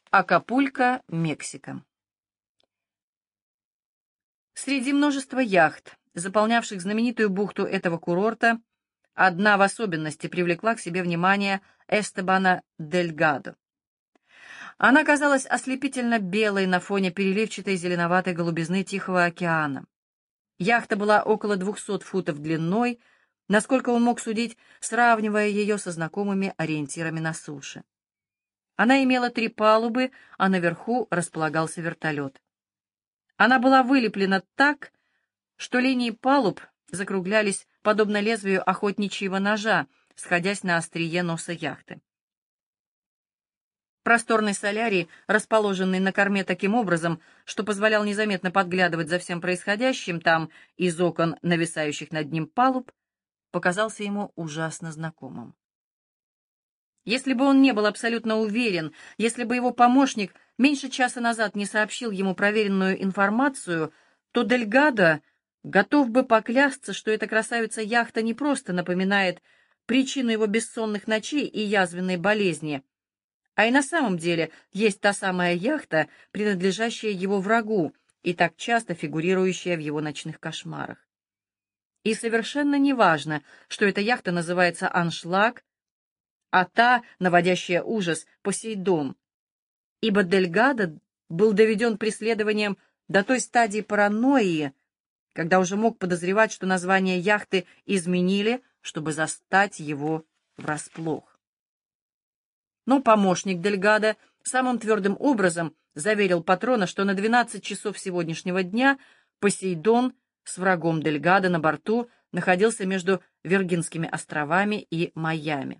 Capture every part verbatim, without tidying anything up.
Акапулько, Мексика. Среди множества яхт, заполнявших знаменитую бухту этого курорта, одна в особенности привлекла к себе внимание Эстебана Дельгадо. Она казалась ослепительно белой на фоне переливчатой зеленоватой голубизны Тихого океана. Яхта была около двухсот футов длиной, насколько он мог судить, сравнивая ее со знакомыми ориентирами на суше. Она имела три палубы, а наверху располагался вертолет. Она была вылеплена так, что линии палуб закруглялись подобно лезвию охотничьего ножа, сходясь на острие носа яхты. Просторный солярий, расположенный на корме таким образом, что позволял незаметно подглядывать за всем происходящим там из окон, нависающих над ним палуб, показался ему ужасно знакомым. Если бы он не был абсолютно уверен, если бы его помощник меньше часа назад не сообщил ему проверенную информацию, то Дельгадо готов бы поклясться, что эта красавица-яхта не просто напоминает причину его бессонных ночей и язвенной болезни, а и на самом деле есть та самая яхта, принадлежащая его врагу и так часто фигурирующая в его ночных кошмарах. И совершенно неважно, что эта яхта называется «Аншлаг», а та, наводящая ужас, Посейдон, ибо Дельгадо был доведен преследованием до той стадии паранойи, когда уже мог подозревать, что название яхты изменили, чтобы застать его врасплох. Но помощник Дельгадо самым твердым образом заверил патрона, что на двенадцать часов сегодняшнего дня Посейдон с врагом Дельгадо на борту находился между Виргинскими островами и Майами.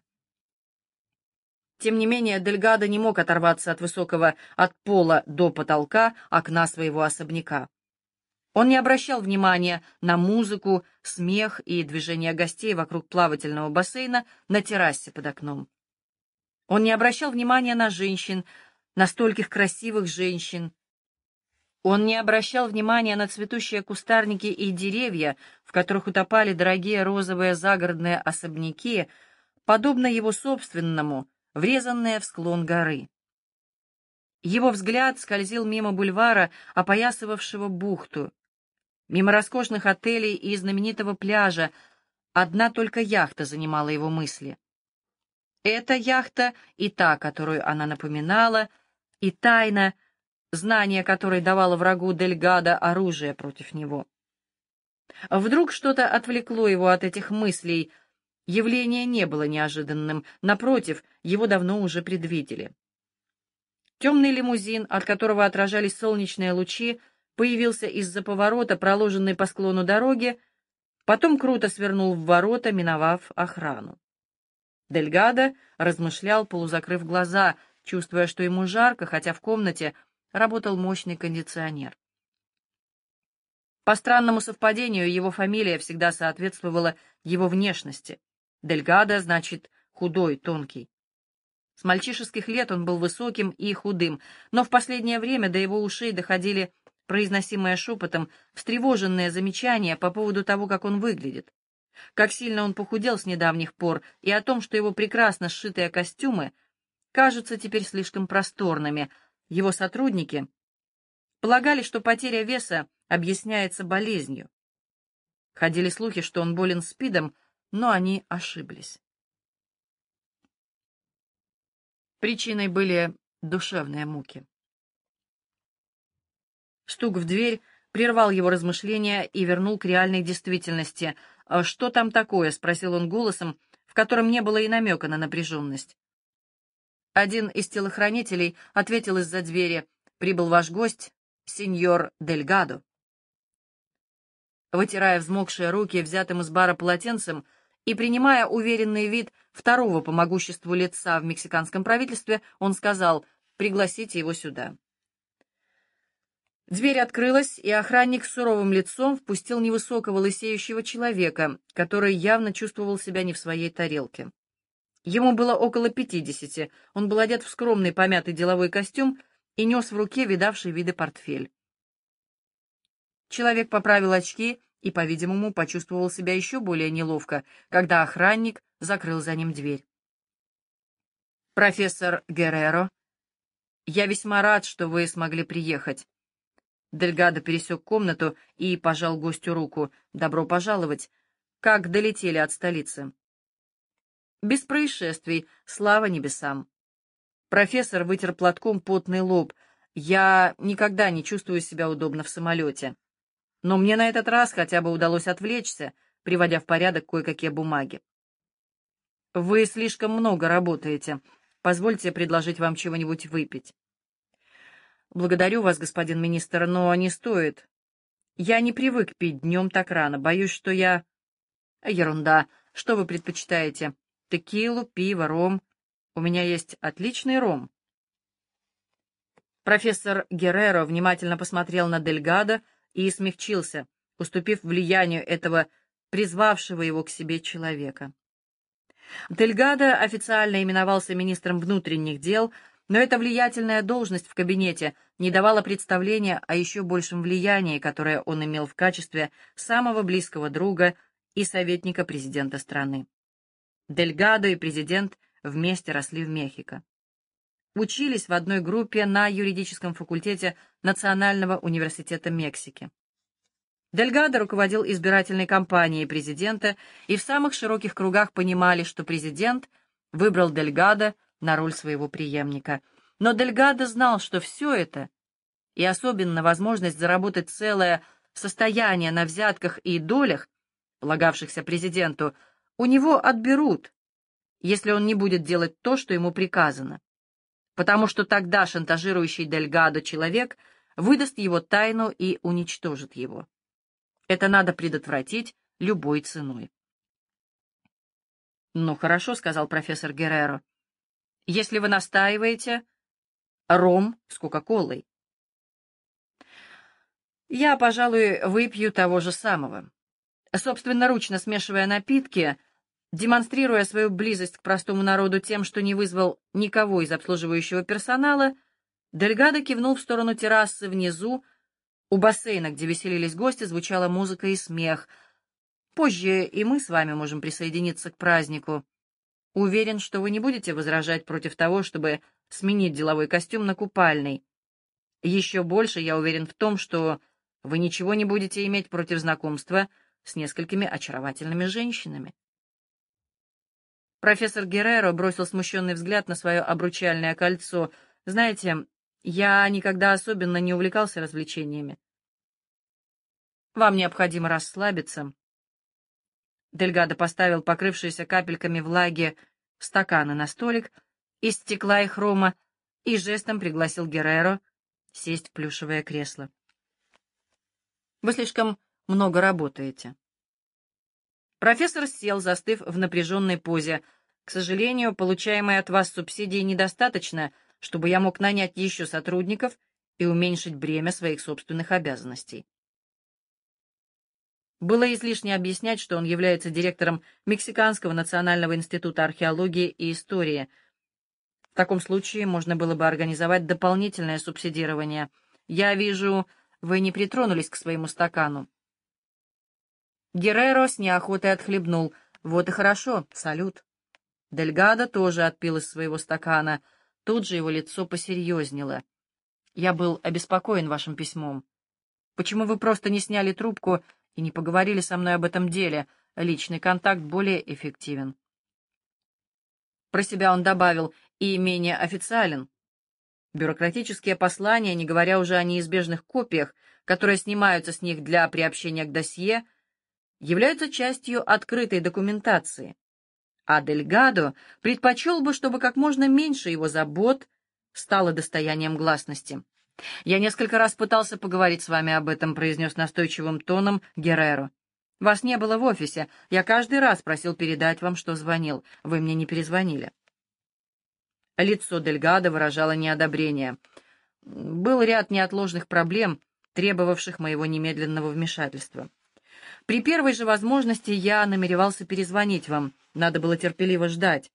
Тем не менее, Дельгадо не мог оторваться от высокого от пола до потолка окна своего особняка. Он не обращал внимания на музыку, смех и движения гостей вокруг плавательного бассейна на террасе под окном. Он не обращал внимания на женщин, на стольких красивых женщин. Он не обращал внимания на цветущие кустарники и деревья, в которых утопали дорогие розовые загородные особняки, подобно его собственному, врезанные в склон горы. Его взгляд скользил мимо бульвара, опоясывавшего бухту, мимо роскошных отелей и знаменитого пляжа. Одна только яхта занимала его мысли. Эта яхта и та, которую она напоминала, и тайна, знание которой давало врагу Дельгадо оружие против него. Вдруг что-то отвлекло его от этих мыслей. Явление не было неожиданным, напротив, его давно уже предвидели. Темный лимузин, от которого отражались солнечные лучи, появился из-за поворота, проложенной по склону дороги, потом круто свернул в ворота, миновав охрану. Дельгадо размышлял, полузакрыв глаза, чувствуя, что ему жарко, хотя в комнате работал мощный кондиционер. По странному совпадению, его фамилия всегда соответствовала его внешности. Дельгадо значит худой, тонкий. С мальчишеских лет он был высоким и худым, но в последнее время до его ушей доходили произносимые шепотом встревоженные замечания по поводу того, как он выглядит, как сильно он похудел с недавних пор, и о том, что его прекрасно сшитые костюмы кажутся теперь слишком просторными. Его сотрудники полагали, что потеря веса объясняется болезнью. Ходили слухи, что он болен СПИДом, но они ошиблись. Причиной были душевные муки. Стук в дверь прервал его размышления и вернул к реальной действительности. «Что там такое?» — спросил он голосом, в котором не было и намека на напряженность. Один из телохранителей ответил из-за двери: «Прибыл ваш гость, сеньор Дельгадо». Вытирая взмокшие руки взятым из бара полотенцем и принимая уверенный вид второго по могуществу лица в мексиканском правительстве, он сказал: «Пригласите его сюда». Дверь открылась, и охранник с суровым лицом впустил невысокого лысеющего человека, который явно чувствовал себя не в своей тарелке. Ему было около пятидесяти, он был одет в скромный помятый деловой костюм и нес в руке видавший виды портфель. Человек поправил очки и, по-видимому, почувствовал себя еще более неловко, когда охранник закрыл за ним дверь. «Профессор Герреро», Я весьма рад, что вы смогли приехать. Дельгадо пересек комнату и пожал гостю руку. Добро пожаловать. Как долетели от столицы? Без происшествий, слава небесам. Профессор вытер платком потный лоб. Я никогда не чувствую себя удобно в самолете. Но мне на этот раз хотя бы удалось отвлечься, приводя в порядок кое-какие бумаги. Вы слишком много работаете. Позвольте предложить вам чего-нибудь выпить. Благодарю вас, господин министр, но не стоит. Я не привык пить днем так рано. Боюсь, что я... Ерунда. Что вы предпочитаете? Текилу, пиво, ром? У меня есть отличный ром. Профессор Герреро внимательно посмотрел на Дельгадо и смягчился, уступив влиянию этого призвавшего его к себе человека. Дельгадо официально именовался министром внутренних дел, но эта влиятельная должность в кабинете не давала представления о еще большем влиянии, которое он имел в качестве самого близкого друга и советника президента страны. Дельгадо и президент вместе росли в Мехико. Учились в одной группе на юридическом факультете Национального университета Мексики. Дельгадо руководил избирательной кампанией президента, и в самых широких кругах понимали, что президент выбрал Дельгадо на роль своего преемника. Но Дельгадо знал, что все это, и особенно возможность заработать целое состояние на взятках и долях, полагавшихся президенту, у него отберут, если он не будет делать то, что ему приказано, потому что тогда шантажирующий Дельгадо человек выдаст его тайну и уничтожит его. Это надо предотвратить любой ценой. «Ну, хорошо», — сказал профессор Герреро. «Если вы настаиваете, ром с Кока-Колой». «Я, пожалуй, выпью того же самого». Собственноручно смешивая напитки, демонстрируя свою близость к простому народу тем, что не вызвал никого из обслуживающего персонала, Дельгадо кивнул в сторону террасы внизу. У бассейна, где веселились гости, звучала музыка и смех. Позже и мы с вами можем присоединиться к празднику. Уверен, что вы не будете возражать против того, чтобы сменить деловой костюм на купальный. Еще больше я уверен в том, что вы ничего не будете иметь против знакомства с несколькими очаровательными женщинами. Профессор Герреро бросил смущенный взгляд на свое обручальное кольцо. Знаете, я никогда особенно не увлекался развлечениями. Вам необходимо расслабиться. Дельгадо поставил покрывшиеся капельками влаги стаканы на столик из стекла и хрома и жестом пригласил Герреро сесть в плюшевое кресло. Вы слишком много работаете. Профессор сел, застыв в напряженной позе. К сожалению, получаемой от вас субсидии недостаточно, чтобы я мог нанять еще сотрудников и уменьшить бремя своих собственных обязанностей. Было излишне объяснять, что он является директором Мексиканского национального института археологии и истории. В таком случае можно было бы организовать дополнительное субсидирование. Я вижу, вы не притронулись к своему стакану. Герреро с неохотой отхлебнул. Вот и хорошо, салют. Дельгадо тоже отпил из своего стакана. Тут же его лицо посерьезнело. Я был обеспокоен вашим письмом. Почему вы просто не сняли трубку и не поговорили со мной об этом деле? Личный контакт более эффективен. Про себя он добавил, и менее официален. Бюрократические послания, не говоря уже о неизбежных копиях, которые снимаются с них для приобщения к досье, являются частью открытой документации, а Дельгадо предпочел бы, чтобы как можно меньше его забот стало достоянием гласности. «Я несколько раз пытался поговорить с вами об этом», — произнес настойчивым тоном Герреро. «Вас не было в офисе. Я каждый раз просил передать вам, что звонил. Вы мне не перезвонили». Лицо Дельгадо выражало неодобрение. «Был ряд неотложных проблем, требовавших моего немедленного вмешательства. При первой же возможности я намеревался перезвонить вам. Надо было терпеливо ждать».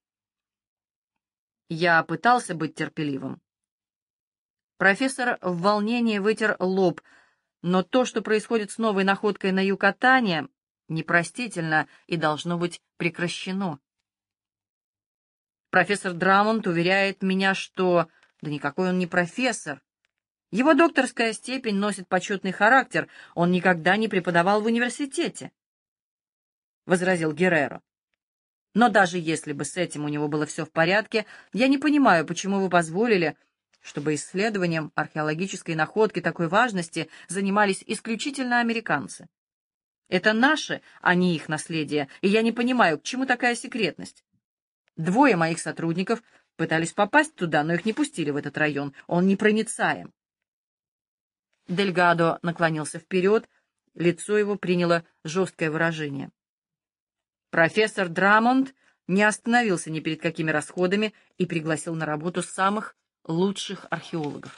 Я пытался быть терпеливым. Профессор в волнении вытер лоб, но то, что происходит с новой находкой на Юкатане, непростительно и должно быть прекращено. Профессор Драмонт уверяет меня, что Да никакой он не профессор. Его докторская степень носит почетный характер, он никогда не преподавал в университете, — возразил Герреро. Но даже если бы с этим у него было все в порядке, я не понимаю, почему вы позволили, чтобы исследованием археологической находки такой важности занимались исключительно американцы. Это наше, а не их наследие, и я не понимаю, к чему такая секретность. Двое моих сотрудников пытались попасть туда, но их не пустили в этот район, он непроницаем. Дельгадо наклонился вперед, лицо его приняло жесткое выражение. Профессор Драмонд не остановился ни перед какими расходами и пригласил на работу самых лучших археологов.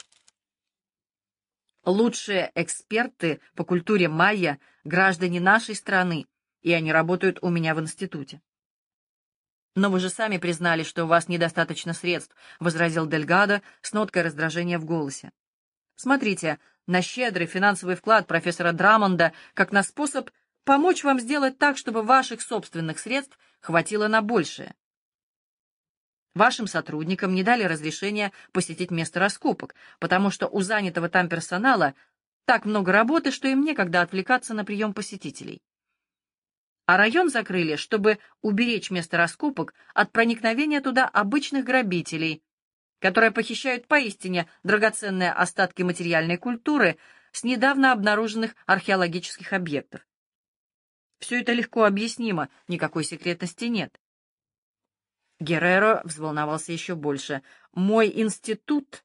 Лучшие эксперты по культуре майя — граждане нашей страны, и они работают у меня в институте. «Но вы же сами признали, что у вас недостаточно средств», — возразил Дельгадо с ноткой раздражения в голосе. «Смотрите на щедрый финансовый вклад профессора Драмонда как на способ помочь вам сделать так, чтобы ваших собственных средств хватило на большее. Вашим сотрудникам не дали разрешения посетить место раскопок, потому что у занятого там персонала так много работы, что им некогда отвлекаться на прием посетителей. А район закрыли, чтобы уберечь место раскопок от проникновения туда обычных грабителей, которые похищают поистине драгоценные остатки материальной культуры с недавно обнаруженных археологических объектов. Все это легко объяснимо, никакой секретности нет». Герреро взволновался еще больше. «Мой институт...»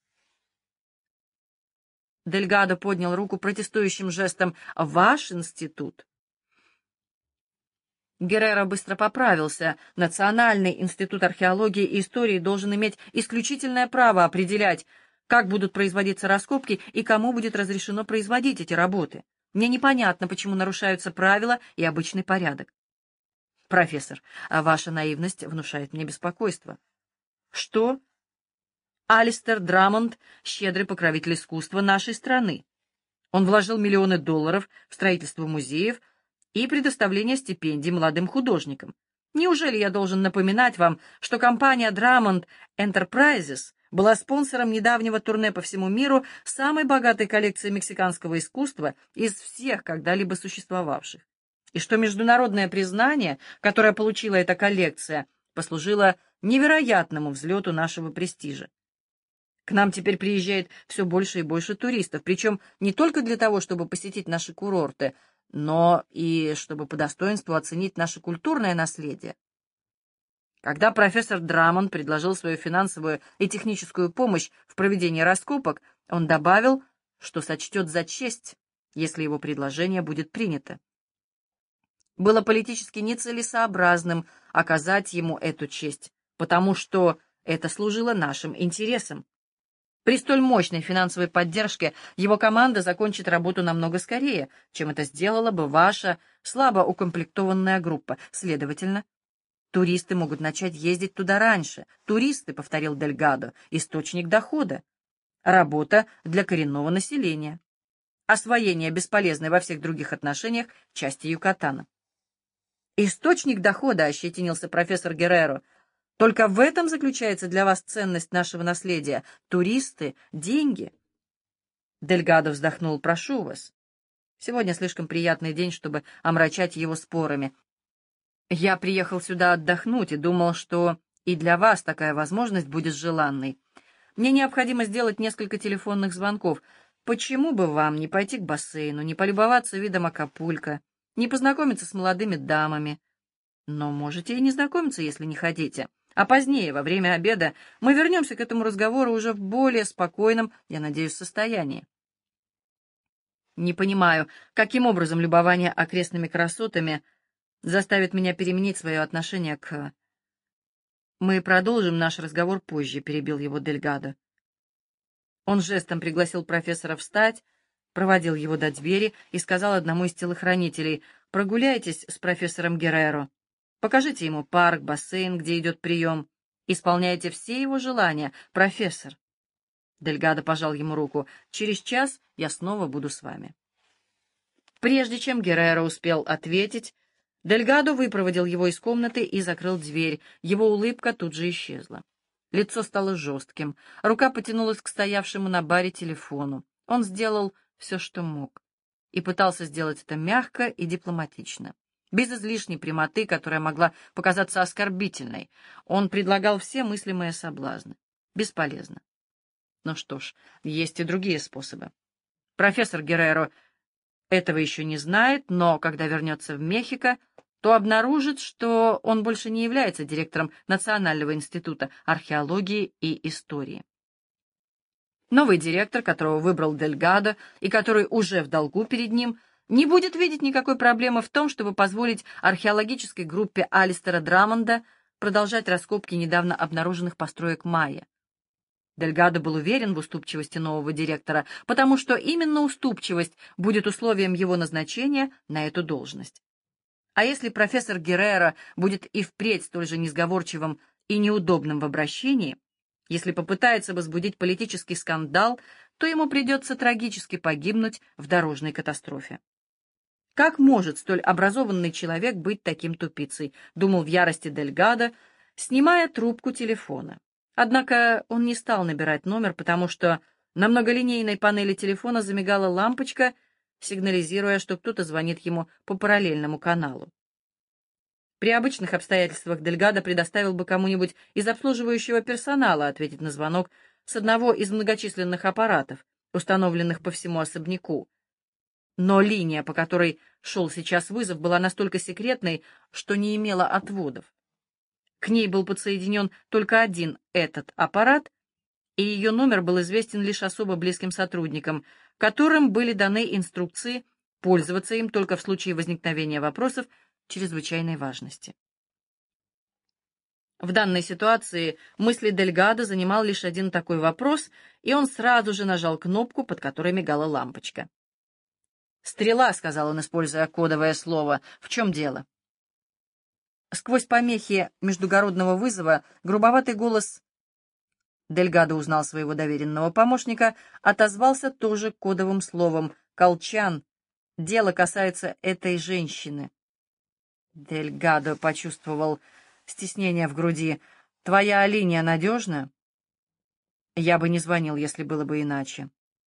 Дельгадо поднял руку протестующим жестом. «Ваш институт...» Герреро быстро поправился. «Национальный институт археологии и истории должен иметь исключительное право определять, как будут производиться раскопки и кому будет разрешено производить эти работы. Мне непонятно, почему нарушаются правила и обычный порядок». «Профессор, а ваша наивность внушает мне беспокойство». «Что?» «Алистер Драмонд — щедрый покровитель искусства нашей страны. Он вложил миллионы долларов в строительство музеев и предоставление стипендий молодым художникам. Неужели я должен напоминать вам, что компания Drummond Enterprises была спонсором недавнего турне по всему миру самой богатой коллекции мексиканского искусства из всех когда-либо существовавших, и что международное признание, которое получила эта коллекция, послужило невероятному взлету нашего престижа? К нам теперь приезжает все больше и больше туристов, причем не только для того, чтобы посетить наши курорты, но и чтобы по достоинству оценить наше культурное наследие. Когда профессор Драмонд предложил свою финансовую и техническую помощь в проведении раскопок, он добавил, что сочтет за честь, если его предложение будет принято. Было политически нецелесообразным оказать ему эту честь, потому что это служило нашим интересам. При столь мощной финансовой поддержке его команда закончит работу намного скорее, чем это сделала бы ваша слабо укомплектованная группа. Следовательно, туристы могут начать ездить туда раньше. Туристы, — повторил Дельгадо, — источник дохода. Работа для коренного населения. Освоение бесполезной во всех других отношениях части Юкатана. «Источник дохода», — ощетинился профессор Герреро. «Только в этом заключается для вас ценность нашего наследия. Туристы, деньги». Дельгадо вздохнул. «Прошу вас. Сегодня слишком приятный день, чтобы омрачать его спорами. Я приехал сюда отдохнуть и думал, что и для вас такая возможность будет желанной. Мне необходимо сделать несколько телефонных звонков. Почему бы вам не пойти к бассейну, не полюбоваться видом Акапулько, не познакомиться с молодыми дамами? Но можете и не знакомиться, если не хотите. А позднее, во время обеда, мы вернемся к этому разговору уже в более спокойном, я надеюсь, состоянии». Не понимаю, каким образом любование окрестными красотами заставит меня переменить свое отношение к... «Мы продолжим наш разговор позже», — перебил его Дельгадо. Он жестом пригласил профессора встать, проводил его до двери и сказал одному из телохранителей: «Прогуляйтесь с профессором Герреро. Покажите ему парк, бассейн, где идет прием. Исполняйте все его желания, профессор». Дельгадо пожал ему руку. «Через час я снова буду с вами». Прежде чем Герреро успел ответить, Дельгадо выпроводил его из комнаты и закрыл дверь. Его улыбка тут же исчезла. Лицо стало жестким, рука потянулась к стоявшему на баре телефону. Он сделал все, что мог, и пытался сделать это мягко и дипломатично, без излишней прямоты, которая могла показаться оскорбительной. Он предлагал все мыслимые соблазны. Бесполезно. Ну что ж, есть и другие способы. Профессор Герреро этого еще не знает, но когда вернется в Мехико, то обнаружит, что он больше не является директором Национального института археологии и истории. Новый директор, которого выбрал Дельгадо и который уже в долгу перед ним, не будет видеть никакой проблемы в том, чтобы позволить археологической группе Алистера Драмонда продолжать раскопки недавно обнаруженных построек майя. Дельгадо был уверен в уступчивости нового директора, потому что именно уступчивость будет условием его назначения на эту должность. А если профессор Герреро будет и впредь столь же несговорчивым и неудобным в обращении, если попытается возбудить политический скандал, то ему придется трагически погибнуть в дорожной катастрофе. Как может столь образованный человек быть таким тупицей, думал в ярости Дельгадо, снимая трубку телефона. Однако он не стал набирать номер, потому что на многолинейной панели телефона замигала лампочка, сигнализируя, что кто-то звонит ему по параллельному каналу. При обычных обстоятельствах Дельгадо предоставил бы кому-нибудь из обслуживающего персонала ответить на звонок с одного из многочисленных аппаратов, установленных по всему особняку. Но линия, по которой шел сейчас вызов, была настолько секретной, что не имела отводов. К ней был подсоединен только один этот аппарат, и ее номер был известен лишь особо близким сотрудникам, которым были даны инструкции пользоваться им только в случае возникновения вопросов чрезвычайной важности. В данной ситуации мысли Дельгадо занимал лишь один такой вопрос, и он сразу же нажал кнопку, под которой мигала лампочка. «Стрела», — сказал он, используя кодовое слово. «В чем дело?» Сквозь помехи междугородного вызова грубоватый голос, Дельгадо узнал своего доверенного помощника, отозвался тоже кодовым словом. «Колчан, дело касается этой женщины». Дельгадо почувствовал стеснение в груди. «Твоя линия надежна?» «Я бы не звонил, если было бы иначе».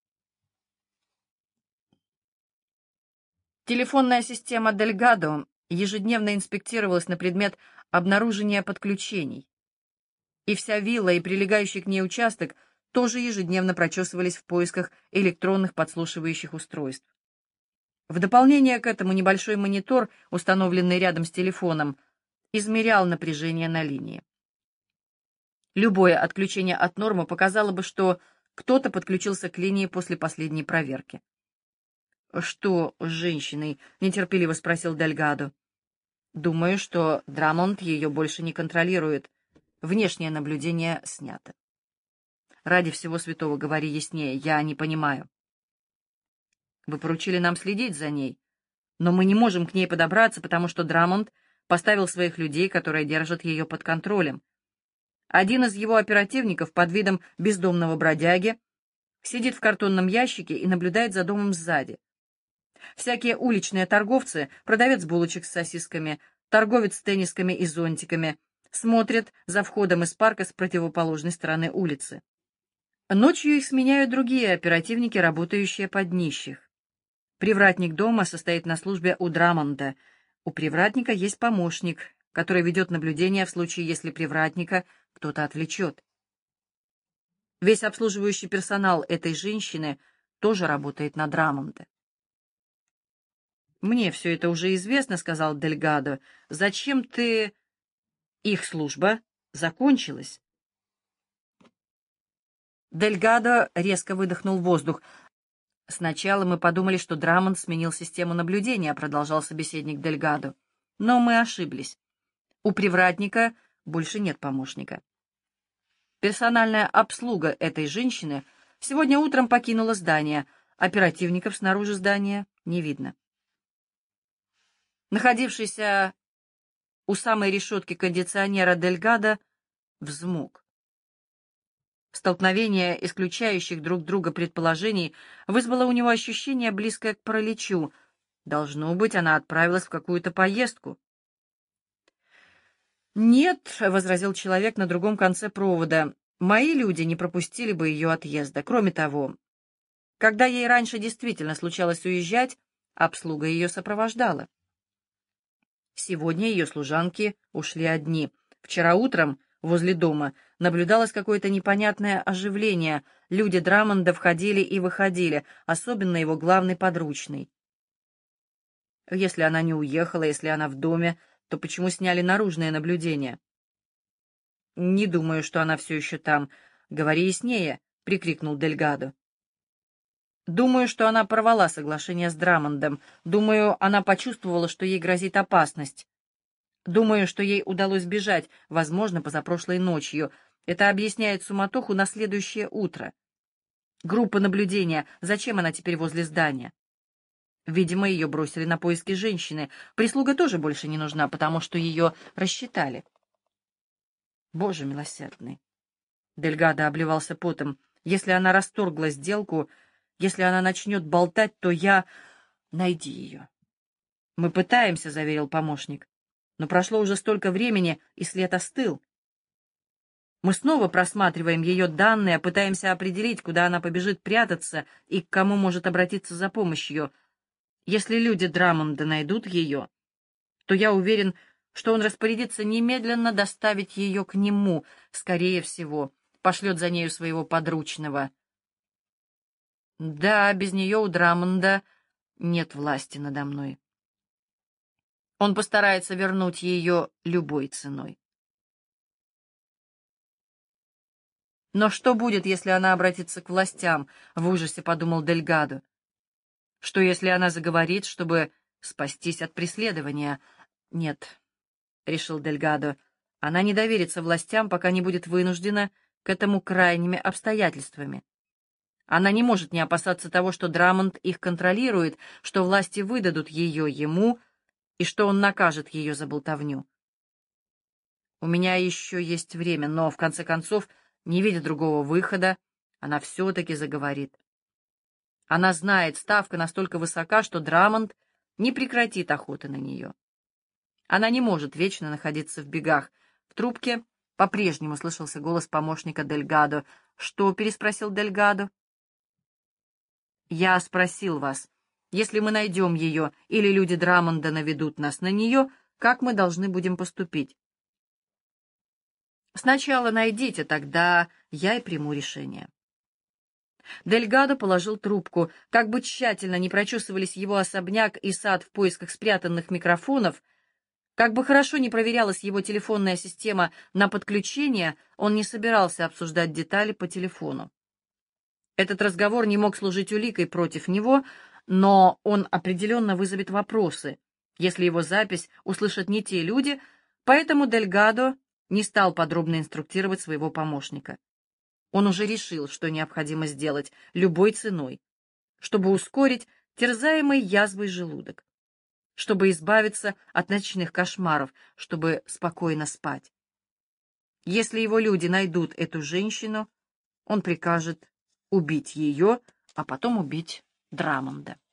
Телефонная система Дельгадо ежедневно инспектировалась на предмет обнаружения подключений, и вся вилла и прилегающий к ней участок тоже ежедневно прочесывались в поисках электронных подслушивающих устройств. В дополнение к этому небольшой монитор, установленный рядом с телефоном, измерял напряжение на линии. Любое отключение от нормы показало бы, что кто-то подключился к линии после последней проверки. «Что с женщиной?» — нетерпеливо спросил Дельгадо. «Думаю, что Драмонд ее больше не контролирует. Внешнее наблюдение снято». «Ради всего святого, говори яснее, я не понимаю». «Вы поручили нам следить за ней, но мы не можем к ней подобраться, потому что Драмонд поставил своих людей, которые держат ее под контролем. Один из его оперативников под видом бездомного бродяги сидит в картонном ящике и наблюдает за домом сзади. Всякие уличные торговцы, продавец булочек с сосисками, торговец с теннисками и зонтиками, смотрят за входом из парка с противоположной стороны улицы. Ночью их сменяют другие оперативники, работающие под нищих. Привратник дома состоит на службе у Драмонда. У привратника есть помощник, который ведет наблюдение в случае, если привратника кто-то отвлечет. Весь обслуживающий персонал этой женщины тоже работает на Драмонда. «Мне все это уже известно», — сказал Дельгадо. «Зачем ты...» «Их служба закончилась». Дельгадо резко выдохнул воздух. «Сначала мы подумали, что Драмонд сменил систему наблюдения», — продолжал собеседник Дельгадо. «Но мы ошиблись. У привратника больше нет помощника. Персональная обслуга этой женщины сегодня утром покинула здание. Оперативников снаружи здания не видно». Находившийся у самой решетки кондиционера Дельгадо взмок. Столкновение исключающих друг друга предположений вызвало у него ощущение, близкое к параличу. Должно быть, она отправилась в какую-то поездку. «Нет», — возразил человек на другом конце провода, — «мои люди не пропустили бы ее отъезда. Кроме того, когда ей раньше действительно случалось уезжать, обслуга ее сопровождала. Сегодня ее служанки ушли одни. Вчера утром возле дома наблюдалось какое-то непонятное оживление. Люди Драмонда входили и выходили, особенно его главный подручный. Если она не уехала, если она в доме, то почему сняли наружное наблюдение?» «Не думаю, что она все еще там. Говори яснее», — прикрикнул Дельгадо. «Думаю, что она порвала соглашение с Драмондом. Думаю, она почувствовала, что ей грозит опасность. Думаю, что ей удалось бежать, возможно, позапрошлой ночью. Это объясняет суматоху на следующее утро. Группа наблюдения. Зачем она теперь возле здания? Видимо, ее бросили на поиски женщины. Прислуга тоже больше не нужна, потому что ее рассчитали». «Боже милосердный!» Дельгадо обливался потом. «Если она расторгла сделку, если она начнет болтать, то я... Найди ее». «Мы пытаемся», — заверил помощник. «Но прошло уже столько времени, и след остыл. Мы снова просматриваем ее данные, пытаемся определить, куда она побежит прятаться и к кому может обратиться за помощью. Если люди Драмонда найдут ее, то я уверен, что он распорядится немедленно доставить ее к нему, скорее всего, пошлет за нею своего подручного. Да, без нее у Драмонда нет власти надо мной. Он постарается вернуть ее любой ценой». «Но что будет, если она обратится к властям?» — в ужасе подумал Дельгадо. «Что, если она заговорит, чтобы спастись от преследования?» «Нет», — решил Дельгадо, — «она не доверится властям, пока не будет вынуждена к этому крайними обстоятельствами. Она не может не опасаться того, что Драмонд их контролирует, что власти выдадут ее ему и что он накажет ее за болтовню. У меня еще есть время, но, в конце концов, не видя другого выхода, она все-таки заговорит. Она знает, ставка настолько высока, что Драмонд не прекратит охоты на нее. Она не может вечно находиться в бегах». В трубке по-прежнему слышался голос помощника Дельгадо. «Что?» — переспросил Дельгадо. «Я спросил вас, если мы найдем ее или люди Драмонда наведут нас на нее, как мы должны будем поступить?» «Сначала найдите, тогда я и приму решение». Дельгадо положил трубку. Как бы тщательно ни прочесывались его особняк и сад в поисках спрятанных микрофонов, как бы хорошо ни проверялась его телефонная система на подключение, он не собирался обсуждать детали по телефону. Этот разговор не мог служить уликой против него, но он определенно вызовет вопросы, если его запись услышат не те люди, поэтому Дельгадо не стал подробно инструктировать своего помощника. Он уже решил, что необходимо сделать любой ценой, чтобы ускорить терзаемый язвой желудок, чтобы избавиться от ночных кошмаров, чтобы спокойно спать. Если его люди найдут эту женщину, он прикажет убить ее, а потом убить Драмонда.